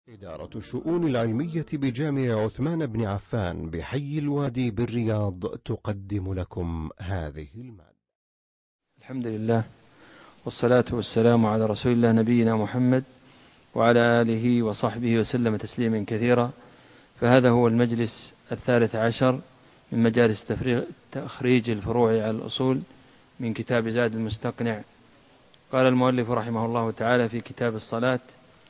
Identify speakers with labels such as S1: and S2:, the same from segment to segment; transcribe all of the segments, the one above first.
S1: إدارة الشؤون العلمية بجامع عثمان بن عفان بحي الوادي بالرياض تقدم لكم هذه المادة.
S2: الحمد لله والصلاة والسلام على رسول الله نبينا محمد وعلى آله وصحبه وسلم تسليما كثيرا. فهذا هو المجلس 13 من مجالس تخريج الفروع على الأصول من كتاب زاد المستقنع. قال المؤلف رحمه الله تعالى في كتاب الصلاة: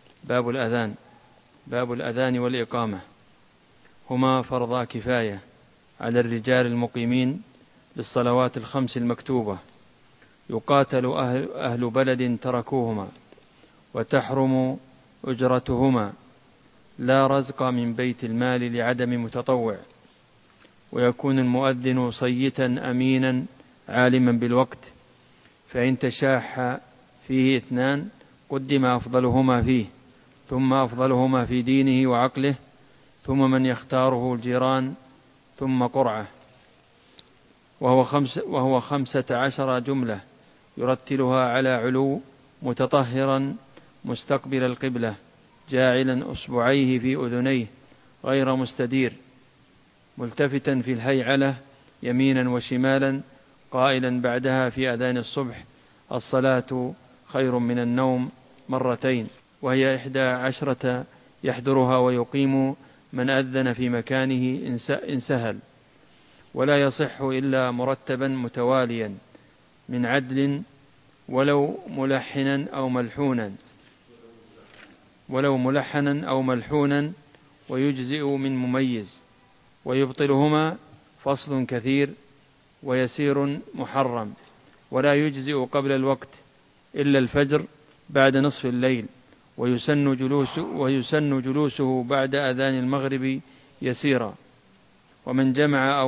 S2: باب الأذان والإقامة، هما فرضا كفاية على الرجال المقيمين للصلوات الخمس المكتوبة، يقاتل أهل بلد تركوهما، وتحرم أجرتهما، لا رزق من بيت المال لعدم متطوع، ويكون المؤذن صيتا أمينا عالما بالوقت، فإن تشاح فيه اثنان قدم أفضلهما فيه، ثم أفضلهما في دينه وعقله، ثم من يختاره الجيران، ثم قرعة، وهو 15 جملة يرتلها على علو، متطهرا مستقبل القبلة، جاعلا أصبعيه في أذنيه غير مستدير، ملتفتا في الهيعلة يمينا وشمالا، قائلا بعدها في أذان الصبح: الصلاة خير من النوم مرتين، وهي 11 يحضرها ويقيم من أذن في مكانه إن سهل، ولا يصح إلا مرتبا متواليا من عدل، ولو ملحنا أو ملحونا، ويجزئ من مميز، ويبطلهما فصل كثير ويسير محرم، ولا يجزئ قبل الوقت إلا الفجر بعد نصف الليل، ويسن جلوسه بعد أذان المغرب يسيرا. ومن جمع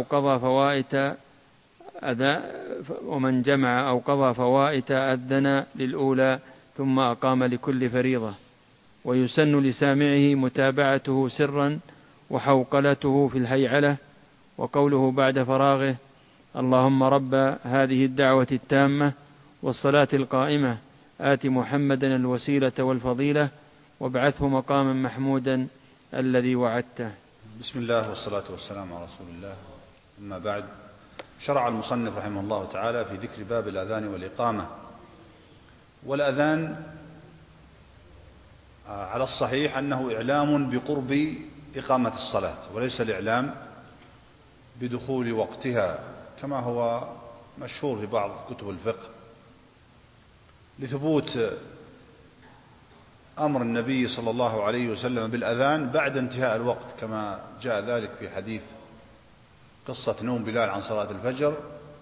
S2: أو قضى فوائت أذن للأولى ثم أقام لكل فريضة، ويسن لسامعه متابعته سرا وحوقلته في الهيعلة، وقوله بعد فراغه: اللهم رب هذه الدعوة التامة والصلاة القائمة آت محمدا الوسيلة والفضيلة وابعثه مقاما محمودا الذي وعدته.
S3: بسم الله والصلاة والسلام على رسول الله، أما بعد. شرع المصنف رحمه الله تعالى في ذكر باب الأذان والإقامة. والأذان على الصحيح أنه إعلام بقرب إقامة الصلاة، وليس الإعلام بدخول وقتها كما هو مشهور في بعض كتب الفقه، لثبوت أمر النبي صلى الله عليه وسلم بالأذان بعد انتهاء الوقت، كما جاء ذلك في حديث قصة نوم بلال عن صلاة الفجر،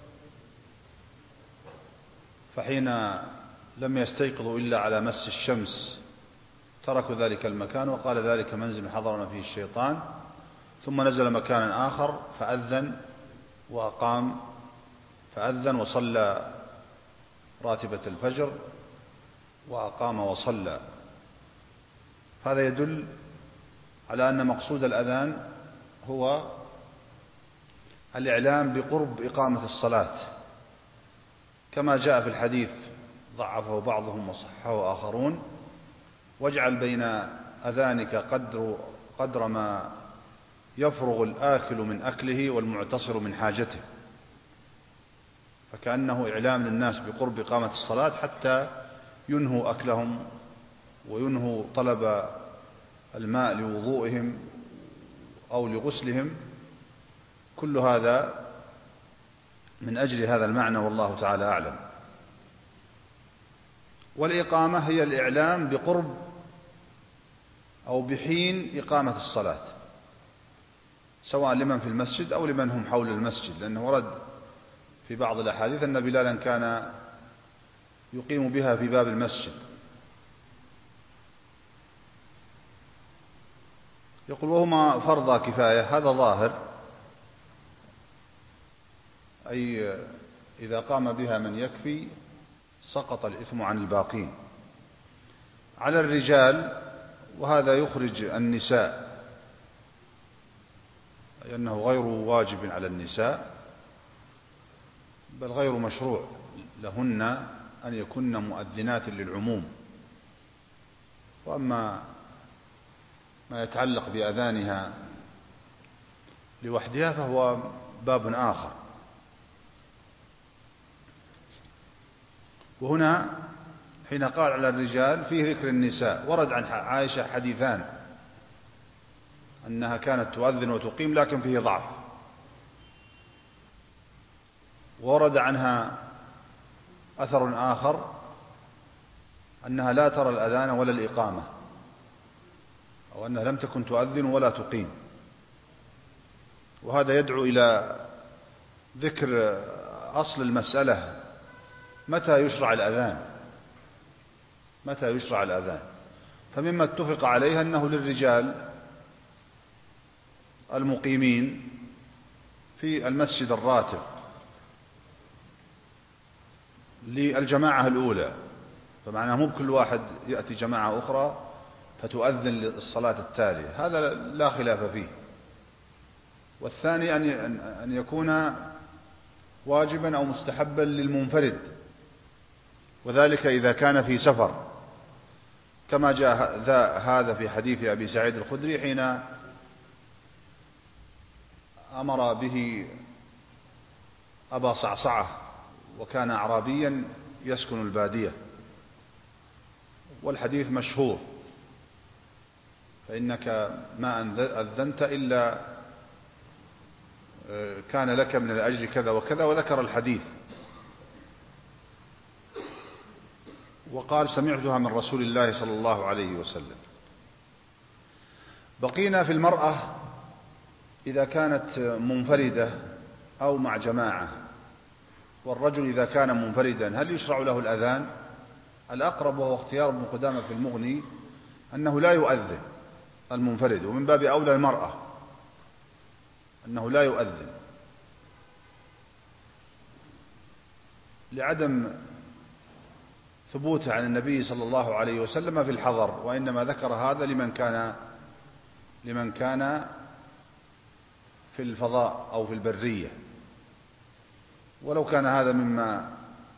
S3: فحين لم يستيقظوا إلا على مس الشمس تركوا ذلك المكان، وقال ذلك منزل حضرنا فيه الشيطان، ثم نزل مكانا آخر فأذن وصلى راتبة الفجر وأقام وصلى. هذا يدل على أن مقصود الأذان هو الإعلام بقرب إقامة الصلاة، كما جاء في الحديث ضعفه بعضهم وصححه آخرون: واجعل بين أذانك قدر ما يفرغ الآكل من أكله والمعتصر من حاجته، فكأنه إعلام للناس بقرب إقامة الصلاة حتى ينهوا أكلهم وينهوا طلب الماء لوضوئهم أو لغسلهم، كل هذا من أجل هذا المعنى، والله تعالى أعلم. والإقامة هي الإعلام بقرب أو بحين إقامة الصلاة، سواء لمن في المسجد أو لمن هم حول المسجد، لأنه ورد في بعض الأحاديث أن بلالا كان يقيم بها في باب المسجد. يقول: وهما فرضا كفاية. هذا ظاهر، أي إذا قام بها من يكفي سقط الإثم عن الباقين. على الرجال، وهذا يخرج النساء، لأنه غير واجب على النساء، بل غير مشروع لهن أن يكن مؤذنات للعموم. وأما ما يتعلق بأذانها لوحدها فهو باب آخر. وهنا حين قال على الرجال فيه ذكر النساء، ورد عن عائشة حديثان أنها كانت تؤذن وتقيم لكن فيه ضعف، ورد عنها أثر آخر أنها لا ترى الأذان ولا الإقامة، أو أنها لم تكن تؤذن ولا تقيم. وهذا يدعو إلى ذكر أصل المسألة، متى يشرع الأذان؟ متى يشرع الأذان؟ فمما اتفق عليه أنه للرجال المقيمين في المسجد الراتب للجماعة الأولى، فمعناه مو بكل واحد يأتي جماعة أخرى فتؤذن للصلاة التالية، هذا لا خلاف فيه. والثاني أن يكون واجبا أو مستحبا للمنفرد، وذلك إذا كان في سفر، كما جاء هذا في حديث أبي سعيد الخدري حين أمر به أبا صعصعة وكان أعرابيا يسكن البادية، والحديث مشهور: فإنك ما أذنت إلا كان لك من الأجر كذا وكذا، وذكر الحديث وقال: سمعتها من رسول الله صلى الله عليه وسلم. بقينا في المرأة إذا كانت منفردة أو مع جماعة. والرجل إذا كان منفردا هل يشرع له الأذان؟ الأقرب وهو اختيار ابن قدامة في المغني أنه لا يؤذن المنفرد، ومن باب أولى المرأة أنه لا يؤذن، لعدم ثبوت عن النبي صلى الله عليه وسلم في الحضر، وإنما ذكر هذا لمن كان في الفضاء أو في البرية. ولو كان هذا مما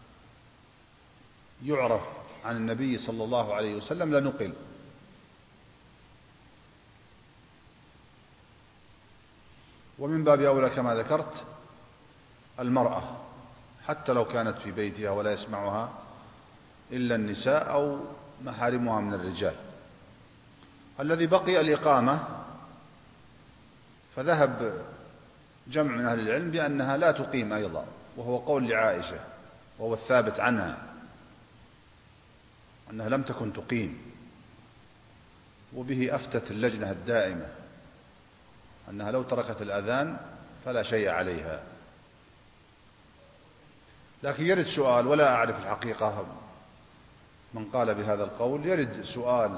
S3: يعرف عن النبي صلى الله عليه وسلم لنقل. ومن باب أولى كما ذكرت المرأة، حتى لو كانت في بيتها ولا يسمعها إلا النساء أو محارمها من الرجال. الذي بقي الإقامة، فذهب جمع من أهل العلم بأنها لا تقيم أيضا، وهو قول لعائشة وهو الثابت عنها أنها لم تكن تقيم، وبه أفتت اللجنة الدائمة أنها لو تركت الأذان فلا شيء عليها. لكن يرد سؤال، ولا أعرف الحقيقة من قال بهذا القول، يرد سؤال: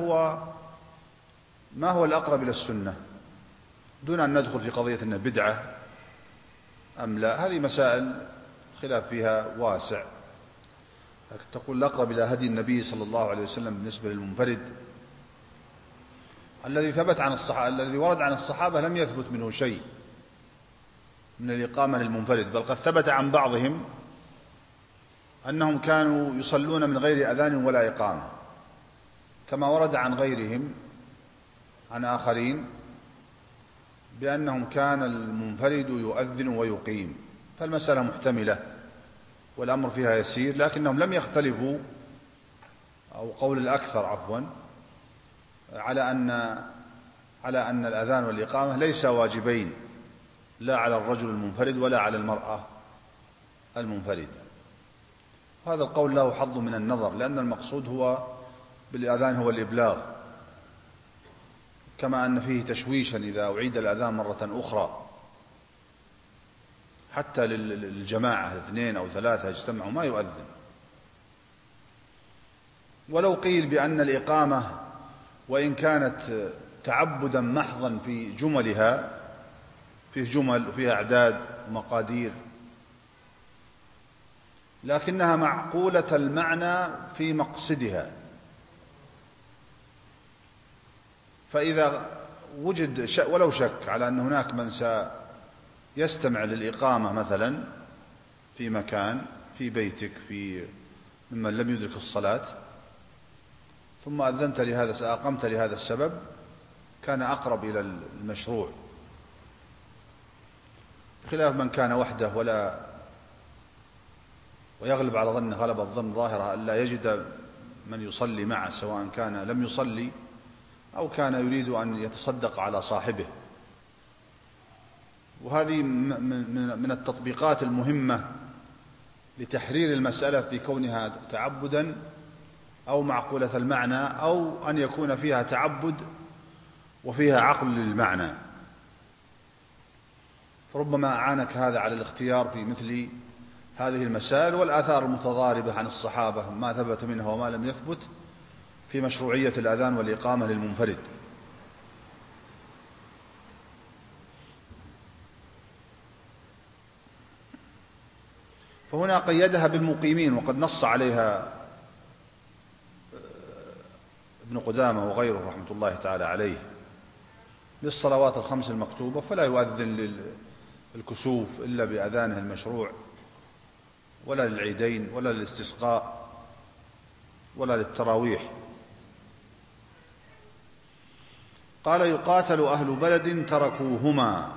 S3: ما هو الأقرب إلى السنة، دون أن ندخل في قضية أنه بدعة أم لا؟ هذه مسائل خلاف فيها واسع. لكن تقول الأقرب إلى هدي النبي صلى الله عليه وسلم بالنسبة للمنفرد الذي ثبت عن الصحابة، الذي ورد عن الصحابة لم يثبت منه شيء من الإقامة للمنفرد، بل قد ثبت عن بعضهم أنهم كانوا يصلون من غير أذان ولا إقامة، كما ورد عن غيرهم عن آخرين بأنهم كان المنفرد يؤذن ويقيم. فالمسألة محتملة والأمر فيها يسير، لكنهم لم يختلفوا، أو قول الأكثر عفوا، على أن الأذان والإقامة ليس واجبين، لا على الرجل المنفرد ولا على المرأة المنفردة. هذا القول له حظ من النظر، لأن المقصود هو بالأذان هو الإبلاغ، كما أن فيه تشويشا إذا أعيد الأذان مرة أخرى، حتى للجماعة 2 أو 3 يجتمعوا ما يؤذن. ولو قيل بأن الإقامة وإن كانت تعبدا محضا في جملها، فيه جمل وفيها أعداد ومقادير، لكنها معقولة المعنى في مقصدها، فإذا وجد ولو شك على أن هناك من سيستمع للإقامة مثلا في مكان في بيتك ممن لم يدرك الصلاة، ثم أذنت لهذا أقمت لهذا السبب، كان أقرب إلى المشروع، بخلاف من كان وحده ويغلب على ظنه غلب الظن ظاهرة ألا يجد من يصلي معه، سواء كان لم يصلي أو كان يريد أن يتصدق على صاحبه. وهذه من التطبيقات المهمة لتحرير المسألة في كونها تعبدا أو معقولة المعنى، أو أن يكون فيها تعبد وفيها عقل للمعنى. فربما أعانك هذا على الاختيار في مثل هذه المسائل، والآثار المتضاربة عن الصحابة ما ثبت منها وما لم يثبت في مشروعية الأذان والإقامة للمنفرد. فهنا قيدها بالمقيمين، وقد نص عليها ابن قدامة وغيره رحمة الله تعالى عليه للصلوات الخمس المكتوبة، فلا يؤذن للكسوف إلا بأذانه المشروع، ولا للعيدين ولا للاستسقاء ولا للتراويح. قال يقاتل أهل بلد تركوهما،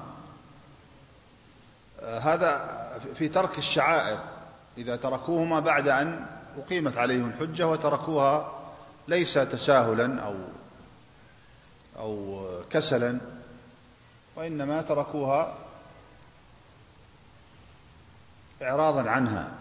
S3: هذا في ترك الشعائر، إذا تركوهما بعد أن أقيمت عليهم الحجة، وتركوها ليس تساهلا أو كسلا، وإنما تركوها إعراضا عنها.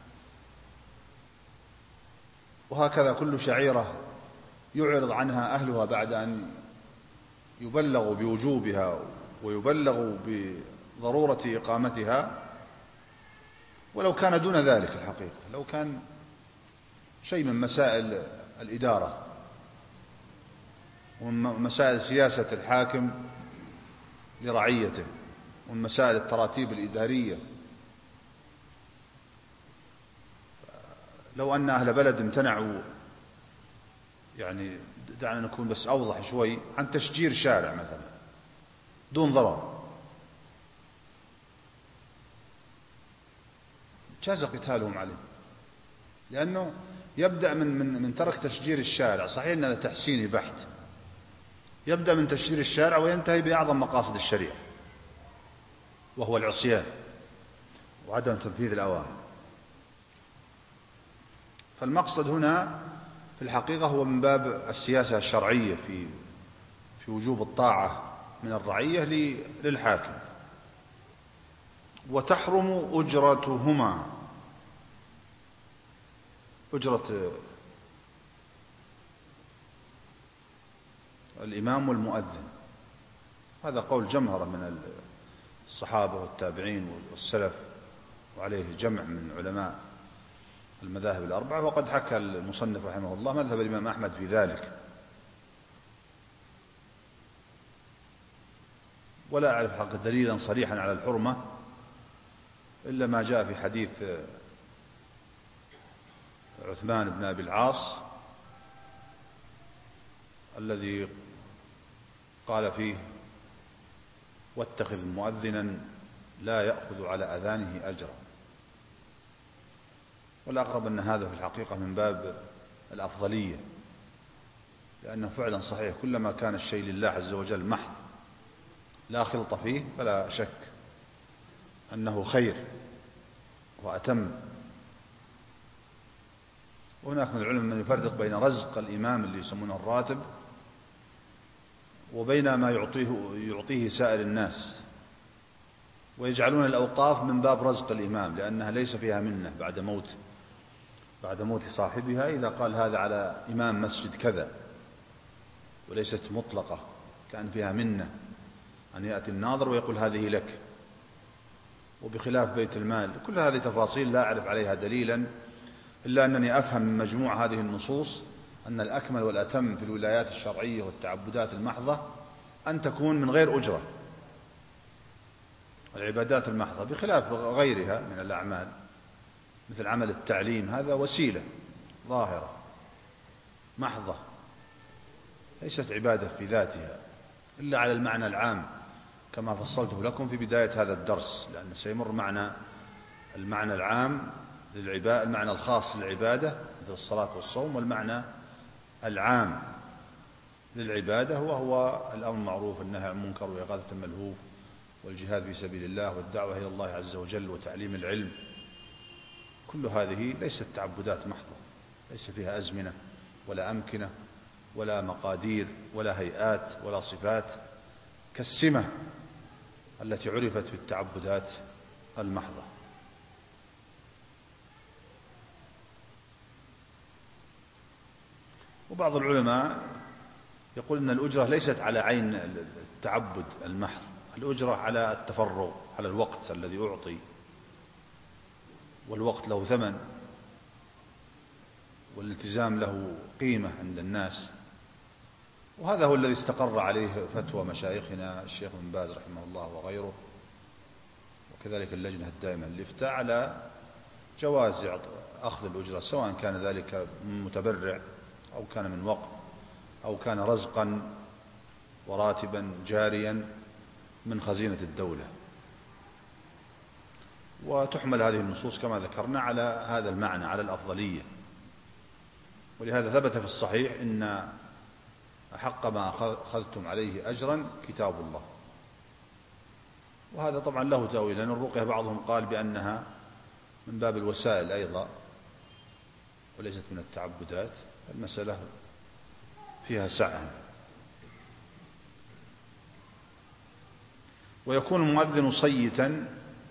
S3: وهكذا كل شعيرة يعرض عنها أهلها بعد أن يبلغوا بوجوبها ويبلغوا بضرورة إقامتها، ولو كان دون ذلك الحقيقة، لو كان شيء من مسائل الإدارة ومن مسائل سياسة الحاكم لرعيته ومن مسائل التراتيب الإدارية. لو أن أهل بلد امتنعوا، يعني دعنا نكون بس أوضح شوي، عن تشجير شارع مثلا دون ضرر، جاز قتالهم عليه، لأنه يبدأ من ترك تشجير الشارع، صحيح أن هذا تحسيني بحت، يبدأ من تشجير الشارع وينتهي بأعظم مقاصد الشريعة، وهو العصيان وعدم تنفيذ الأوامر. فالمقصد هنا في الحقيقة هو من باب السياسة الشرعية في وجوب الطاعة من الرعية للحاكم. وتحرم أجرتهما، أجرة الإمام والمؤذن، هذا قول جمهرة من الصحابة والتابعين والسلف، وعليه جمع من علماء المذاهب الأربعة. وقد حكى المصنف رحمه الله مذهب الإمام أحمد في ذلك، ولا أعرف حق دليلا صريحا على الحرمة إلا ما جاء في حديث عثمان بن أبي العاص الذي قال فيه: واتخذ مؤذنا لا يأخذ على أذانه أجرا. والأقرب أن هذا في الحقيقة من باب الأفضلية، لأنه فعلا صحيح كلما كان الشيء لله عز وجل محض لا خلط فيه فلا شك أنه خير وأتم. وهناك من العلماء من يفرق بين رزق الإمام اللي يسمونه الراتب وبين ما يعطيه سائر الناس، ويجعلون الأوقاف من باب رزق الإمام، لأنها ليس فيها منة بعد موت صاحبها، إذا قال هذا على إمام مسجد كذا، وليست مطلقة كان فيها منة أن يأتي الناظر ويقول هذه لك. وبخلاف بيت المال، كل هذه تفاصيل لا أعرف عليها دليلا، إلا أنني أفهم من مجموع هذه النصوص أن الأكمل والأتم في الولايات الشرعية والتعبدات المحضة أن تكون من غير أجرة، العبادات المحضة، بخلاف غيرها من الأعمال مثل عمل التعليم، هذا وسيلة ظاهرة محضة ليست عبادة في ذاتها إلا على المعنى العام كما فصلته لكم في بداية هذا الدرس، لأن سيمر معنا المعنى العام للعبادة، المعنى الخاص للعبادة مثل الصلاة والصوم، والمعنى العام للعبادة، وهو الأمر بالمعروف والنهي عن المنكر وإغاثة الملهوف والجهاد في سبيل الله والدعوة إلى الله عز وجل وتعليم العلم. كل هذه ليست تعبدات محضة، ليس فيها أزمنة ولا أمكنة ولا مقادير ولا هيئات ولا صفات كالسمة التي عرفت في التعبدات المحضة. وبعض العلماء يقول أن الأجرة ليست على عين التعبد المحض، الأجرة على التفرغ، على الوقت الذي أعطي، والوقت له ثمن، والالتزام له قيمة عند الناس. وهذا هو الذي استقر عليه فتوى مشايخنا الشيخ ابن باز رحمه الله وغيره، وكذلك اللجنة الدائمة للإفتاء، على جواز أخذ الأجرة، سواء كان ذلك من متبرع أو كان من وقف أو كان رزقا وراتبا جاريا من خزينة الدولة. وتحمل هذه النصوص كما ذكرنا على هذا المعنى، على الأفضلية. ولهذا ثبت في الصحيح إن أحق ما أخذتم عليه أجرا كتاب الله. وهذا طبعا له تأويل، لأن الرقية بعضهم قال بأنها من باب الوسائل أيضا وليست من التعبدات. المسألة فيها سعة. ويكون المؤذن صيتا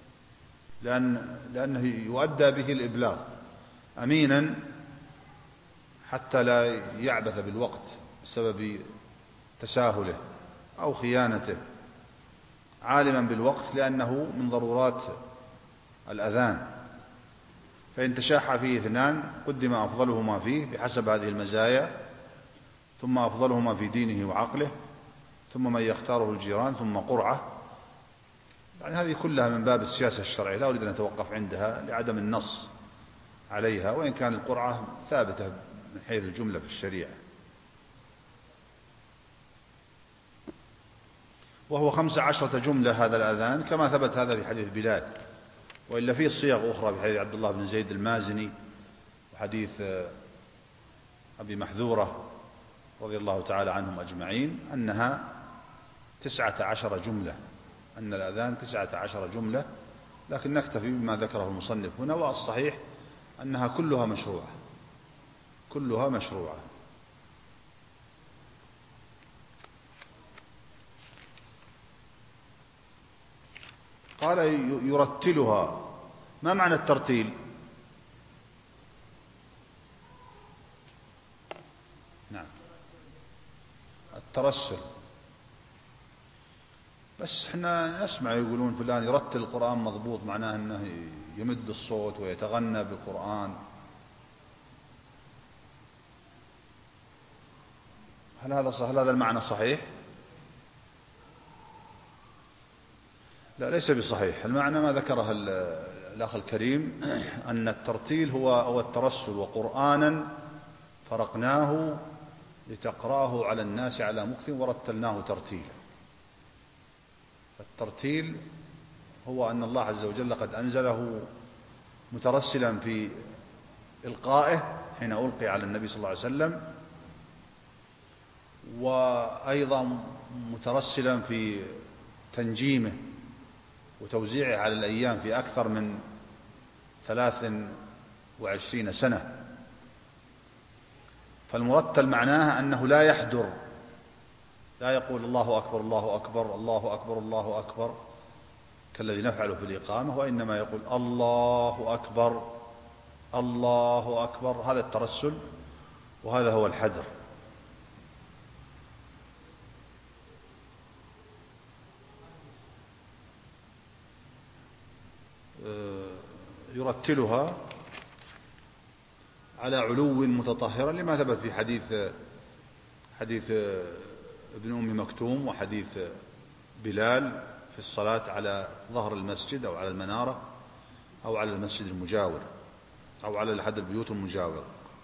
S3: لأنه يؤدى به الإبلاغ، أمينا حتى لا يعبث بالوقت بسبب تساهله أو خيانته، عالما بالوقت لأنه من ضرورات الأذان، فإن تشاح فيه اثنان قدم أفضلهما فيه بحسب هذه المزايا، ثم أفضلهما في دينه وعقله، ثم من يختاره الجيران، ثم قرعة. يعني هذه كلها من باب السياسة الشرعية، لا أريد أن أتوقف عندها لعدم النص عليها، وإن كان القرعة ثابتة من حيث الجملة في الشريعة. وهو 15 جملة هذا الأذان، كما ثبت هذا في حديث بلال، وإلا فيه صيغ أخرى بحديث عبد الله بن زيد المازني وحديث أبي محذورة رضي الله تعالى عنهم أجمعين أنها 19 جملة، أن الأذان 19 جملة، لكن نكتفي بما ذكره المصنف هنا. والصحيح أنها كلها مشروعة، كلها مشروعة. قال يرتلها. ما معنى الترتيل؟ نعم، الترسل. بس احنا نسمع يقولون فلان يرتل القرآن مضبوط، معناه انه يمد الصوت ويتغنى بالقرآن. هل هذا المعنى صحيح؟ لا، ليس بصحيح. المعنى ما ذكره الأخ الكريم، أن الترتيل هو الترسل، وقرآنا فرقناه لتقراه على الناس على مكث ورتلناه ترتيلا. الترتيل هو أن الله عز وجل قد أنزله مترسلا في إلقائه حين ألقي على النبي صلى الله عليه وسلم، وأيضا مترسلا في تنجيمه وتوزيعه على الأيام في أكثر من 23 سنة. فالمرتل معناه أنه لا يحدر، لا يقول الله أكبر الله أكبر الله أكبر الله أكبر كالذي نفعله في الإقامة، وإنما يقول الله أكبر الله أكبر. هذا الترسل، وهذا هو الحدر. يرتلها على علو متطهرا، لما ثبت في حديث ابن أم مكتوم وحديث بلال في الصلاة على ظهر المسجد أو على المنارة أو على المسجد المجاور أو على أحد البيوت المجاورة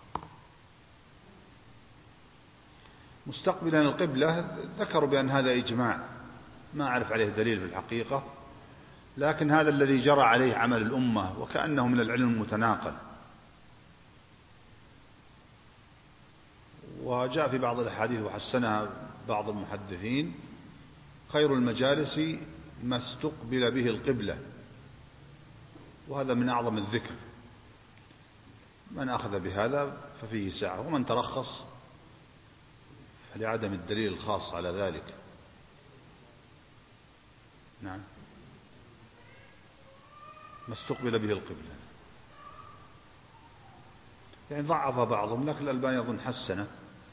S3: مستقبلا القبلة. ذكروا بأن هذا إجماع، ما أعرف عليه دليل في الحقيقة، لكن هذا الذي جرى عليه عمل الأمة، وكأنه من العلم المتناقل. وجاء في بعض الأحاديث وحسنها بعض المحدثين: خير المجالس ما استقبل به القبلة، وهذا من أعظم الذكر. من أخذ بهذا ففيه سعة، ومن ترخص لعدم الدليل الخاص على ذلك. نعم، ما استقبل به القبلة، يعني ضعف بعضهم، لكن الألباني يظن حسنه.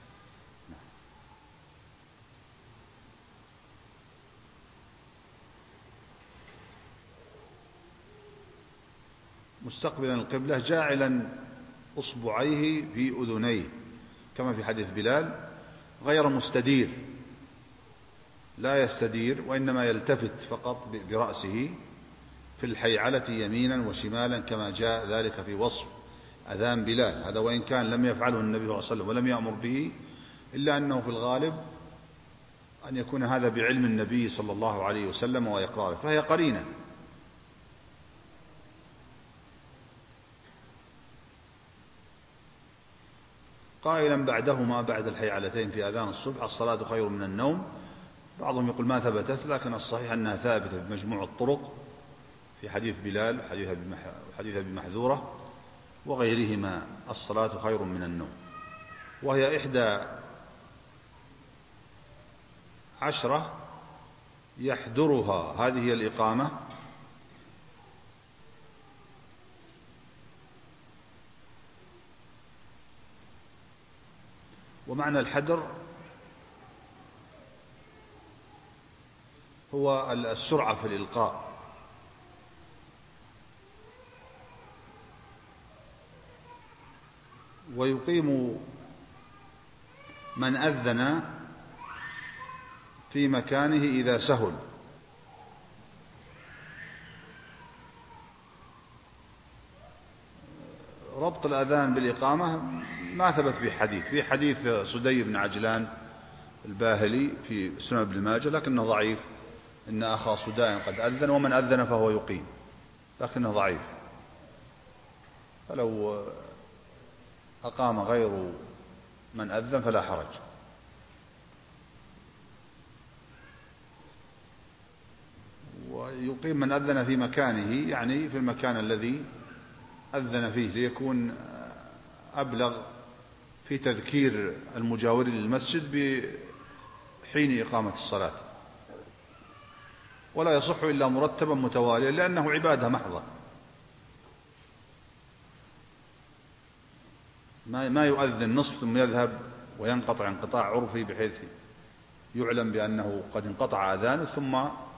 S3: مستقبلا القبلة جاعلا أصبعيه في أذنيه كما في حديث بلال، غير مستدير، لا يستدير وإنما يلتفت فقط برأسه في الحيعلة يمينا وشمالا كما جاء ذلك في وصف أذان بلال. هذا وإن كان لم يفعله النبي صلى الله عليه وسلم ولم يأمر به، إلا أنه في الغالب أن يكون هذا بعلم النبي صلى الله عليه وسلم وإقراره، فهي قرينة. قائلا بعدهما بعد الحيعلتين في أذان الصبح: الصلاة خير من النوم. بعضهم يقول ما ثبتت، لكن الصحيح أنها ثابتة بمجموع الطرق في حديث بلال وحديث أبي محذورة وغيرهما: الصلاة خير من النوم. وهي 11 يحضرها، هذه هي الإقامة، ومعنى الحدر هو السرعة في الإلقاء. ويقيم من أذن في مكانه إذا سهل. ربط الأذان بالإقامة ما ثبت في حديث، في حديث صدي بن عجلان الباهلي في سنن ابن ماجه لكنه ضعيف: إن أخا صداء قد أذن ومن أذن فهو يقيم، لكنه ضعيف. فلو أقام غير من أذن فلا حرج. ويقيم من أذن في مكانه، يعني في المكان الذي أذن فيه، ليكون أبلغ في تذكير المجاورين للمسجد بحين إقامة الصلاة. ولا يصح إلا مرتبا متواليا، لأنه عبادة محضة، ما يؤذن نصف ثم يذهب وينقطع انقطاع عرفي بحيث يعلم بأنه قد انقطع أذانه ثم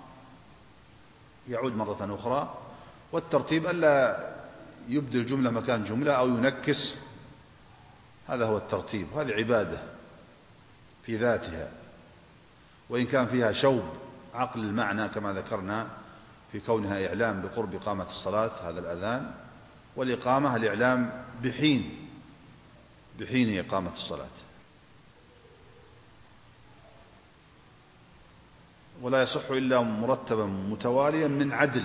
S3: يعود مرة أخرى. والترتيب ألا يبدل جملة مكان جملة أو ينكس، هذا هو الترتيب. هذه عبادة في ذاتها، وإن كان فيها شوب عقل المعنى كما ذكرنا في كونها إعلام بقرب إقامة الصلاة، هذا الأذان، والإقامة الإعلام بحين إقامة الصلاة. ولا يصح إلا مرتبا متواليا من عدل،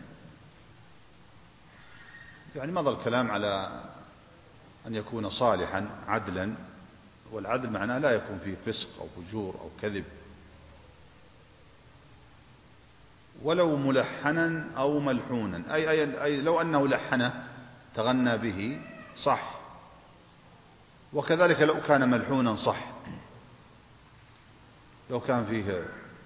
S3: يعني مضى الكلام على أن يكون صالحا عدلا، والعدل معناه لا يكون فيه فسق أو فجور أو كذب. ولو ملحنا أو ملحونا، أي لو أنه لحنه تغنى به صح، وكذلك لو كان ملحونا صح، لو كان فيه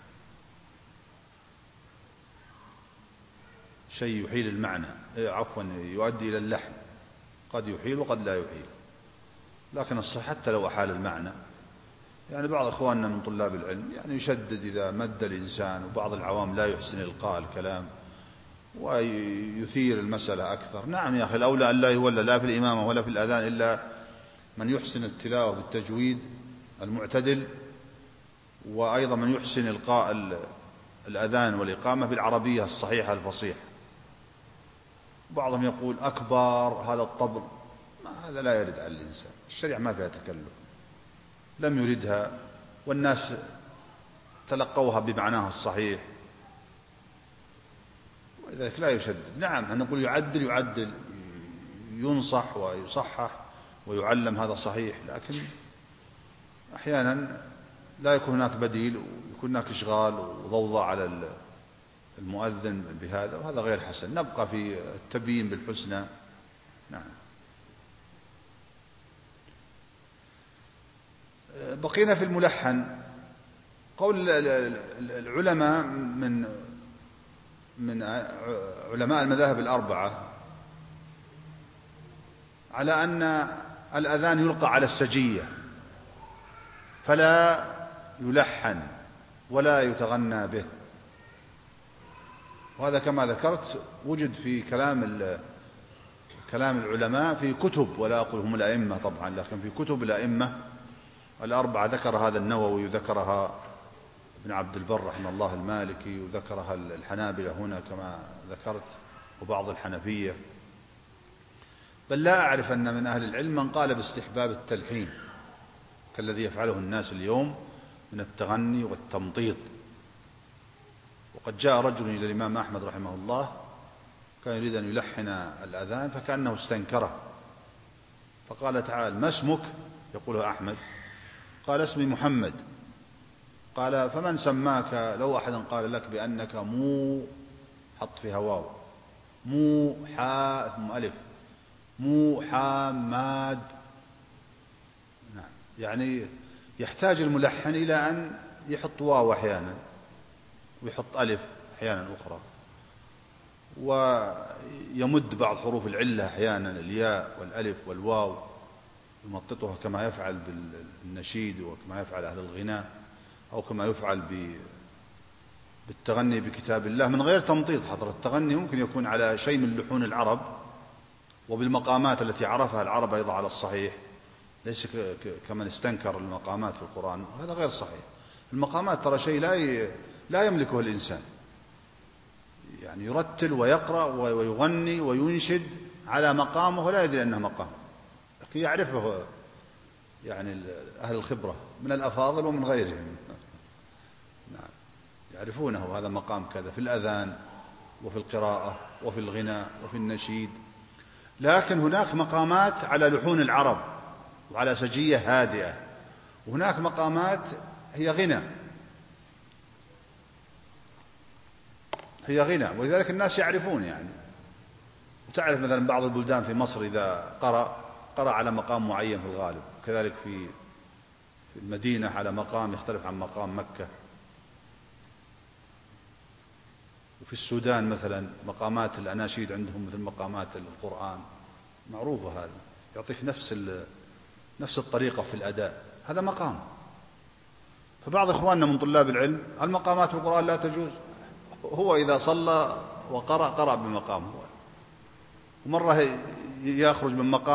S3: شيء يحيل المعنى، عفوا يؤدي إلى اللحن، قد يحيل وقد لا يحيل. لكن الصح حتى لو أحال المعنى، يعني بعض أخواننا من طلاب العلم يعني يشدد إذا مد الإنسان، وبعض العوام لا يحسن إلقاء الكلام ويثير المسألة أكثر. نعم يا أخي، الأولى أن لا يولى لا في الإمامة ولا في الأذان إلا من يحسن التلاوة بالتجويد المعتدل، وأيضا من يحسن إلقاء الأذان والإقامة بالعربية الصحيحة الفصيحة. بعضهم يقول أكبر هذا الطبل، هذا لا يرد على الإنسان، الشريعة ما فيها تكلف، لم يردها والناس تلقوها بمعناها الصحيح، ولذلك لا يشدد. نعم نقول يعدل ينصح ويصحح ويعلم، هذا صحيح، لكن أحيانا لا يكون هناك بديل ويكون هناك إشغال وضوضاء على المؤذن بهذا، وهذا غير حسن. نبقى في التبيين بالحسنى. نعم. بقينا في الملحن. قول العلماء من علماء المذاهب الأربعة على أن الأذان يلقى على السجية فلا يلحن ولا يتغنى به، وهذا كما ذكرت وجد في كلام العلماء في كتب، ولا أقول هم الأئمة طبعا، لكن في كتب الأئمة الأربعة. ذكر هذا النووي، وذكرها ابن عبد البر رحمه الله المالكي، وذكرها الحنابلة هنا كما ذكرت، وبعض الحنفية. بل لا أعرف أن من أهل العلم من قال باستحباب التلحين كالذي يفعله الناس اليوم من التغني والتمطيط. وقد جاء رجل إلى الإمام أحمد رحمه الله كان يريد أن يلحن الأذان فكأنه استنكره، فقال: تعال، ما اسمك؟ يقوله أحمد. قال: اسمي محمد. قال: فمن سماك؟ لو أحد قال لك بأنك مو، حط فيها واو، مو حاء ثم ألف، مو حاماد. نعم، يعني يحتاج الملحن إلى أن يحط واو أحيانا ويحط ألف أحيانا أخرى، ويمد بعض حروف العلة أحيانا، الياء والألف والواو، يمططها كما يفعل بالنشيد وكما يفعل أهل الغناء، أو كما يفعل بالتغني بكتاب الله من غير تمطيط. حضر التغني ممكن يكون على شيء من لحون العرب وبالمقامات التي عرفها العرب أيضا على الصحيح، ليس كمن استنكر المقامات في القرآن، هذا غير صحيح. المقامات ترى شيء لا يملكه الإنسان، يعني يرتل ويقرأ ويغني وينشد على مقامه ولا يدري أنه مقام، لكن يعرفه يعني أهل الخبرة من الأفاضل ومن غيرهم. نعم، يعرفونه، هذا مقام كذا في الأذان وفي القراءة وفي الغناء وفي النشيد. لكن هناك مقامات على لحون العرب وعلى سجية هادئة، وهناك مقامات هي غنى، ولذلك الناس يعرفون يعني. وتعرف مثلا بعض البلدان في مصر إذا قرأ على مقام معين في الغالب، كذلك في المدينة على مقام يختلف عن مقام مكة. وفي السودان مثلا مقامات الأناشيد عندهم مثل مقامات القرآن، معروفة، هذا يعطيك نفس الطريقة في الأداء، هذا مقام. فبعض إخواننا من طلاب العلم المقامات في القرآن لا تجوز، هو إذا صلى قرأ بمقامه، ومرة يخرج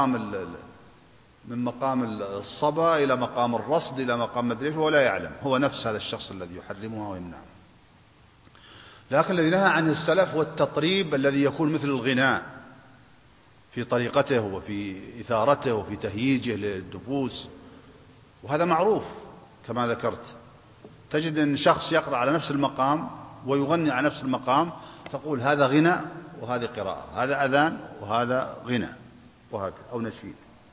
S3: من مقام الصبا إلى مقام الرصد إلى مقام مدري، هو لا يعلم، هو نفس هذا الشخص الذي يحرمها ويمنعها. لكن الذي نهى عن السلف هو التطريب الذي يكون مثل الغناء في طريقته وفي إثارته وفي تهييجه للدفوس، وهذا معروف كما ذكرت. تجد أن شخص يقرأ على نفس المقام ويغني على نفس المقام، تقول هذا غنى وهذه قراءة، هذا أذان وهذا غنى، وهكذا، أو نشيد.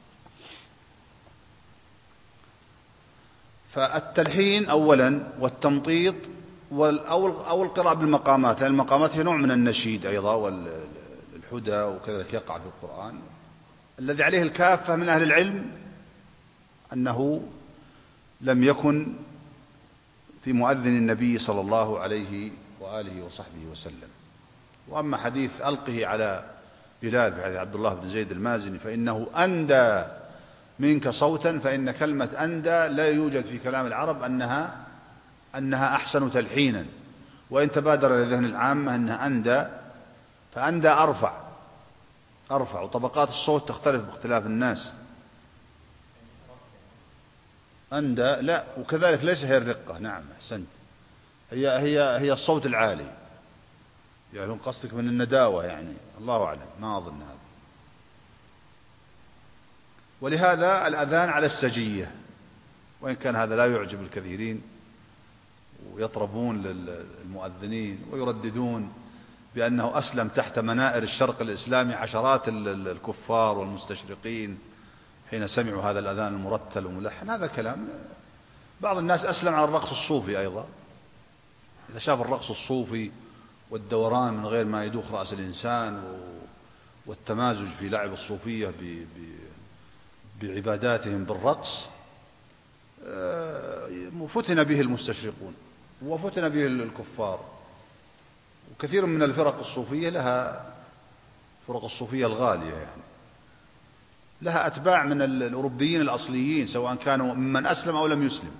S3: فالتلحين أولا والتمطيط أو القراءة بالمقامات، لأن المقامات هي نوع من النشيد أيضا والحدى، وكذلك يقع في القرآن. الذي عليه الكافة من أهل العلم أنه لم يكن في مؤذن النبي صلى الله عليه وآله وصحبه وسلم. وأما حديث ألقه على بلال في حديث عبد الله بن زيد المازني فإنه أندى منك صوتا، فإن كلمة أندى لا يوجد في كلام العرب أنها أحسن تلحينا، وإن تبادر لذهن العامة أنها أندى، فأندى أرفع، وطبقات الصوت تختلف باختلاف الناس. أندى لا، وكذلك ليس هي الرقة. نعم، أحسنت، هي الصوت العالي، يعني قصدك من النداوة، يعني الله أعلم، ما أظن هذا. ولهذا الأذان على السجية، وإن كان هذا لا يعجب الكثيرين، ويطربون للمؤذنين ويرددون بأنه أسلم تحت منائر الشرق الإسلامي عشرات الكفار والمستشرقين حين سمعوا هذا الأذان المرتل وملحن. هذا كلام بعض الناس أسلم على الرقص الصوفي أيضا، إذا شاف الرقص الصوفي والدوران من غير ما يدوخ رأس الإنسان والتمازج في لعب الصوفية بعباداتهم بالرقص، فتن به المستشرقون وفتن به الكفار. وكثير من الفرق الصوفية لها، فرق الصوفية الغالية يعني، لها أتباع من الأوروبيين الأصليين سواء كانوا ممن أسلم أو لم يسلم.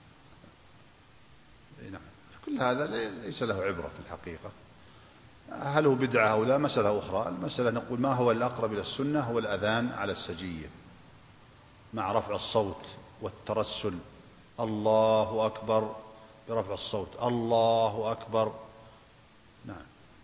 S3: نعم، كل هذا ليس له عبرة في الحقيقة. هل هو بدعة أو لا مسألة أخرى. المسألة نقول ما هو الأقرب إلى السنة هو الأذان على السجية مع رفع الصوت والترسل، الله أكبر برفع الصوت، الله أكبر. نعم،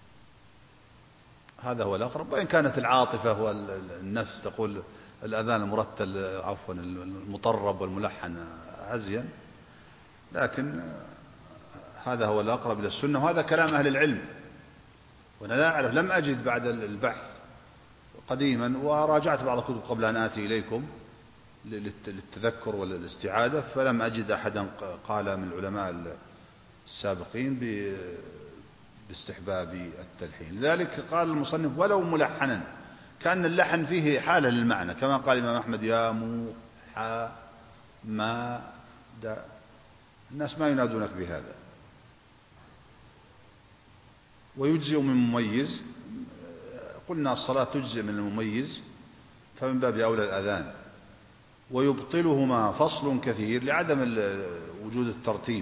S3: هذا هو الأقرب. وإن كانت العاطفة والنفس تقول الأذان المرتل عفوا المطرب والملحن أزين، لكن هذا هو الأقرب إلى السنة، وهذا كلام أهل العلم. وأنا لا أعرف، لم أجد بعد البحث قديما، وراجعت بعض الكتب قبل أن آتي إليكم للتذكر والاستعادة، فلم أجد أحدا قال من العلماء السابقين باستحباب التلحين. لذلك قال المصنف ولو ملحنا، كأن اللحن فيه حالة للمعنى، كما قال الإمام أحمد يا مو حا ما دا، الناس ما ينادونك بهذا. ويجزئ من مميز، قلنا الصلاة تجزئ من المميز، فمن باب أولى الأذان. ويبطلهما فصل كثير لعدم وجود الترتيب.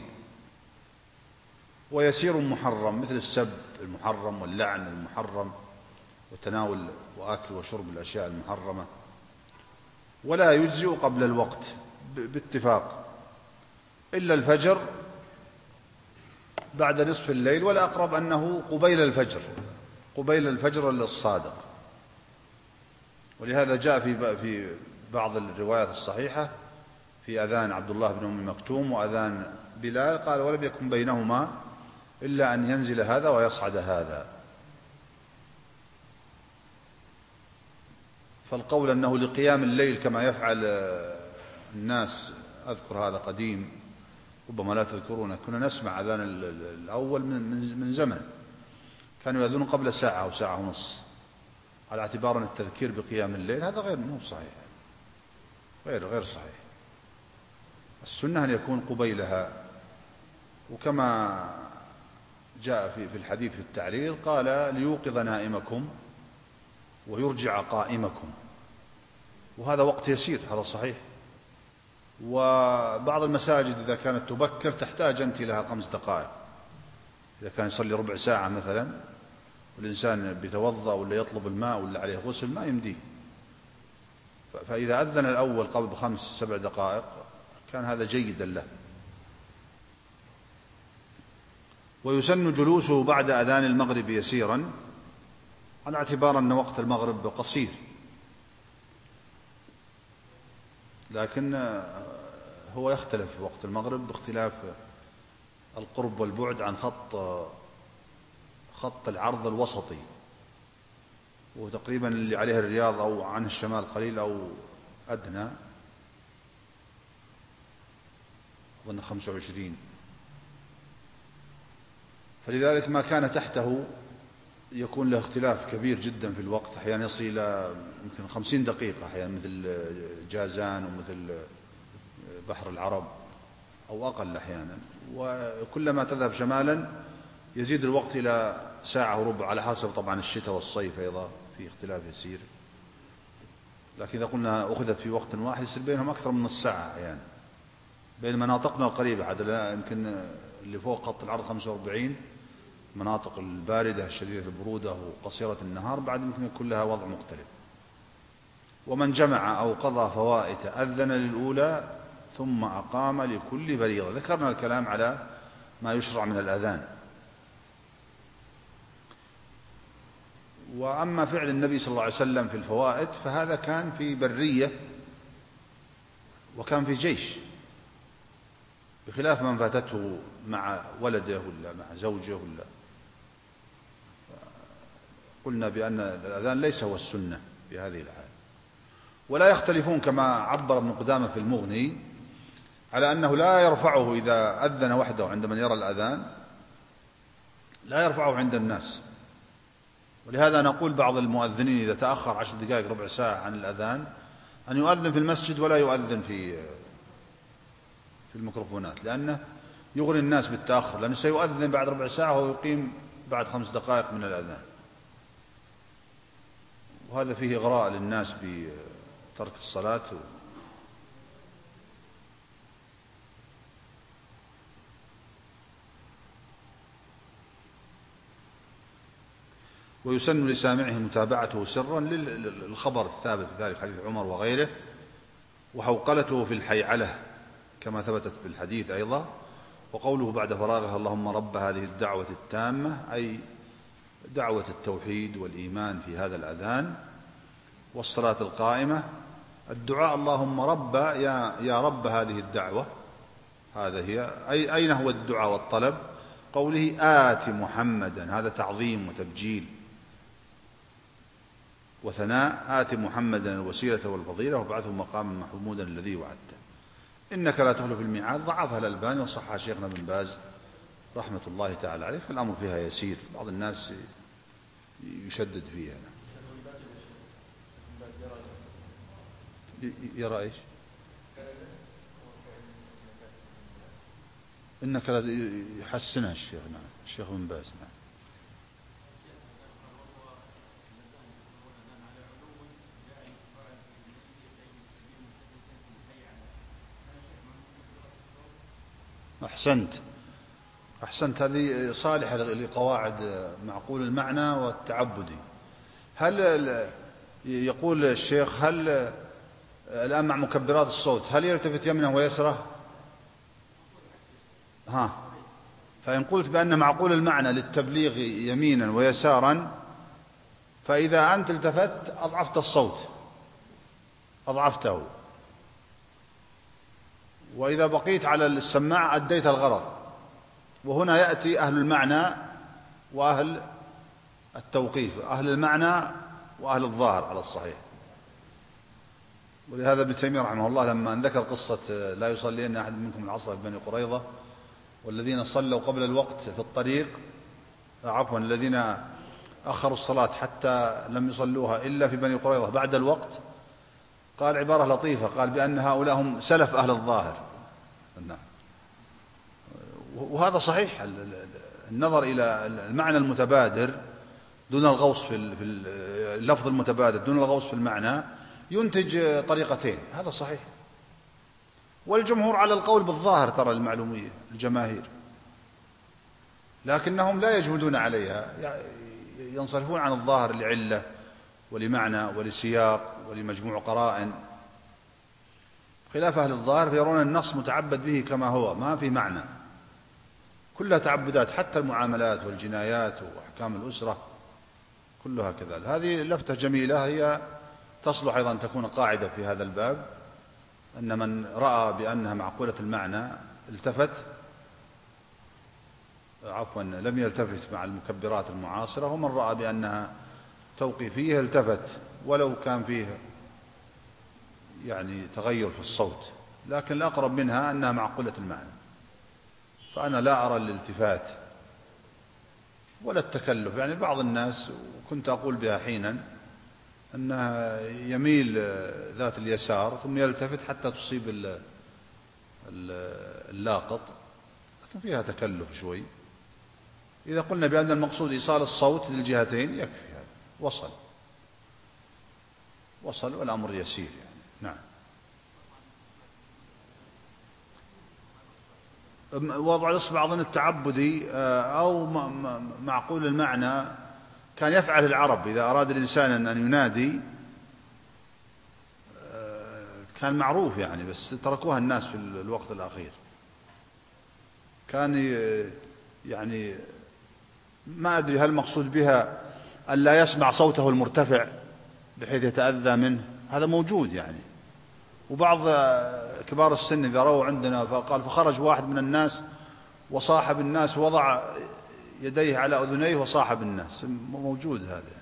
S3: ويسير محرم مثل السب المحرم واللعن المحرم وتناول وأكل وشرب الأشياء المحرمة. ولا يجزئ قبل الوقت باتفاق إلا الفجر بعد نصف الليل، والأقرب أنه قبيل الفجر، قبيل الفجر الصادق. ولهذا جاء في بعض الروايات الصحيحة في أذان عبد الله بن أم مكتوم وأذان بلال، قال ولم يكن بينهما إلا أن ينزل هذا ويصعد هذا. فالقول أنه لقيام الليل كما يفعل الناس، أذكر هذا قديم ربما لا تذكرونه، كنا نسمع أذان الأول من زمن، كانوا يأذنون قبل ساعة أو ساعة ونص على اعتبار أن التذكير بقيام الليل، هذا غير منه صحيح، غير صحيح. السنة أن يكون قبيلها. وكما جاء في الحديث في التعليل قال ليوقظ نائمكم ويرجع قائمكم، وهذا وقت يسير، هذا صحيح. وبعض المساجد إذا كانت تبكر تحتاج أنت لها 5 دقائق، إذا كان يصلي ربع ساعة مثلا والإنسان بيتوضأ ولا يطلب الماء ولا عليه غسل ما يمديه، فإذا أذن الأول قبل 5-7 دقائق كان هذا جيدا له. ويسن جلوسه بعد أذان المغرب يسيرا على اعتبار أن وقت المغرب قصير، لكن هو يختلف وقت المغرب باختلاف القرب والبعد عن خط العرض الوسطي، وتقريبا اللي عليه الرياض أو عن الشمال قليل أو أدنى أظن 25، فلذلك ما كان تحته يكون له اختلاف كبير جدا في الوقت، أحيانا يصل إلى يمكن 50 دقيقة أحيانا، مثل جازان ومثل بحر العرب، أو أقل أحيانا. وكلما تذهب شمالا يزيد الوقت إلى ساعة وربع على حسب طبعا الشتاء والصيف أيضا في اختلاف يسير. لكن إذا قلنا أخذت في وقت واحد يصير بينهم أكثر من نص ساعة أحيانا بين مناطقنا القريبة، حتى يمكن اللي فوق خط العرض 45 مناطق الباردة شديدة البرودة وقصيرة النهار بعد يمكن يكون لها وضع مختلف. ومن جمع أو قضى فوائت أذن للأولى ثم أقام لكل فريضة. ذكرنا الكلام على ما يشرع من الأذان. وأما فعل النبي صلى الله عليه وسلم في الفوائت فهذا كان في برية وكان في جيش، بخلاف من فاتته مع ولده ولا مع زوجه ولا. قلنا بأن الأذان ليس هو السنة في هذه الحال. ولا يختلفون كما عبر ابن قدامة في المغني على أنه لا يرفعه إذا أذن وحده عندما يرى الأذان، لا يرفعه عند الناس. ولهذا نقول بعض المؤذنين إذا تأخر 10 دقائق ربع ساعة عن الأذان أن يؤذن في المسجد ولا يؤذن في الميكروفونات، لأنه يغري الناس بالتأخر، لأنه سيؤذن بعد ربع ساعة ويقيم بعد 5 دقائق من الأذان، وهذا فيه إغراء للناس بترك الصلاة. ويسن لسامعه متابعته سرا للخبر الثابت في ذلك حديث عمر وغيره، وحوقلته في الحيعلة كما ثبتت في الحديث أيضا. وقوله بعد فراغها اللهم رب هذه الدعوة التامة، أي دعوة التوحيد والإيمان في هذا الأذان والصلاة القائمة. الدعاء اللهم رب يا رب هذه الدعوة، هذا هي أين هو الدعاء والطلب؟ قوله آت محمدا، هذا تعظيم وتبجيل وثناء. آت محمدا الوسيلة والفضيلة وابعثه مقاما محمودا الذي وعدته. إنك لا تخلف الميعاد، ضعفها الألباني وصحها شيخنا بن باز رحمة الله تعالى عليه، فالأمر فيها يسير، بعض الناس يشدد فيها. يرى إيش؟ إنك لا يحسنها الشيخ، نعم، الشيخ بن باز، نعم. أحسنت، هذه صالحة لقواعد معقول المعنى والتعبدي. هل يقول الشيخ هل الآن مع مكبرات الصوت هل يلتفت يمنه ويسره؟ فإن قلت بأن معقول المعنى للتبليغ يمينا ويسارا، فإذا أنت التفت أضعفت الصوت، أضعفته، وإذا بقيت على السماعة أديت الغرض. وهنا يأتي أهل المعنى وأهل التوقيف، أهل المعنى وأهل الظاهر على الصحيح. ولهذا ابن تيمية رحمه الله لما أن ذكر قصة لا يصلين أحد منكم العصر في بني قريظة والذين صلوا قبل الوقت في الطريق، عفوا الذين أخروا الصلاة حتى لم يصلوها إلا في بني قريظة بعد الوقت، قال عبارة لطيفة، قال بأن هؤلاء هم سلف أهل الظاهر. وهذا صحيح، النظر إلى المعنى المتبادر دون الغوص في اللفظ المتبادر دون الغوص في المعنى ينتج طريقتين، هذا صحيح. والجمهور على القول بالظاهر، ترى المعلومية الجماهير، لكنهم لا يجهدون عليها، ينصرفون عن الظاهر لعلة ولمعنى ولسياق ولمجموع قرائن، خلاف أهل الظاهر فيرون النص متعبد به كما هو، ما في معنى، كلها تعبدات، حتى المعاملات والجنايات وأحكام الأسرة كلها كذلك. هذه لفتة جميلة هي تصلح أيضا تكون قاعدة في هذا الباب، أن من رأى بأنها معقولة المعنى التفت، عفوا لم يلتفت مع المكبرات المعاصرة، ومن رأى بأنها توقيفية التفت ولو كان فيه يعني تغير في الصوت، لكن الأقرب منها أنها معقولة المعنى. فأنا لا أرى الالتفات ولا التكلف، يعني بعض الناس وكنت أقول بها حينا أنها يميل ذات اليسار ثم يلتفت حتى تصيب اللاقط، لكن فيها تكلف شوي. إذا قلنا بأن المقصود إيصال الصوت للجهتين يكفي، هذا وصل والأمر يسير يعني. نعم. وضع الإصبع أظن التعبدي أو معقول المعنى كان يفعل العرب إذا أراد الإنسان أن ينادي، كان معروف يعني، بس تركوها الناس في الوقت الأخير. كان يعني ما أدري هل مقصود بها أن لا يسمع صوته المرتفع بحيث يتأذى منه، هذا موجود يعني. وبعض كبار السن إذا رأوا عندنا فقال فخرج واحد من الناس وصاحب الناس ووضع يديه على أذنيه وصاحب الناس، موجود هذا.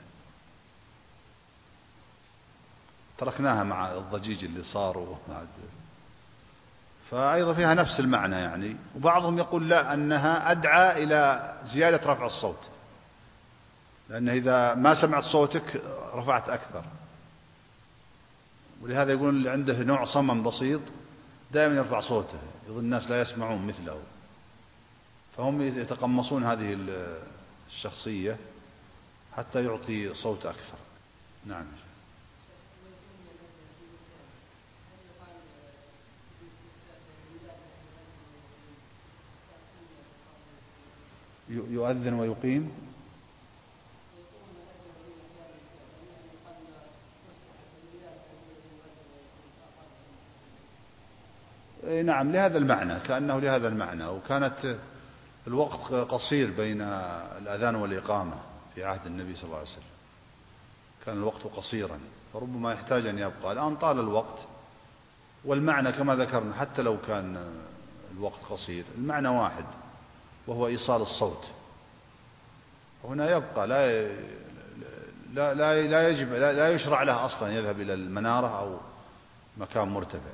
S3: تركناها مع الضجيج اللي صار فأيضا فيها نفس المعنى يعني. وبعضهم يقول لا، أنها أدعى إلى زيادة رفع الصوت، لأن إذا ما سمعت صوتك رفعت أكثر. ولهذا يقول اللي عنده نوع صمم بسيط دائما يرفع صوته، يظن الناس لا يسمعون مثله، فهم يتقمصون هذه الشخصية حتى يعطي صوت أكثر. نعم. يؤذن ويقيم. نعم، لهذا المعنى، كأنه لهذا المعنى. وكانت الوقت قصير بين الأذان والإقامة في عهد النبي صلى الله عليه وسلم، كان الوقت قصيرا، فربما يحتاج أن يبقى. الآن طال الوقت، والمعنى كما ذكرنا حتى لو كان الوقت قصير المعنى واحد، وهو إيصال الصوت. هنا يبقى لا يجب، لا يشرع له أصلا يذهب إلى المنارة أو مكان مرتفع.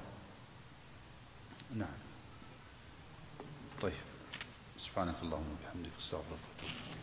S3: نعم. طيب، سبحانك اللهم وبحمدك، استغفرك.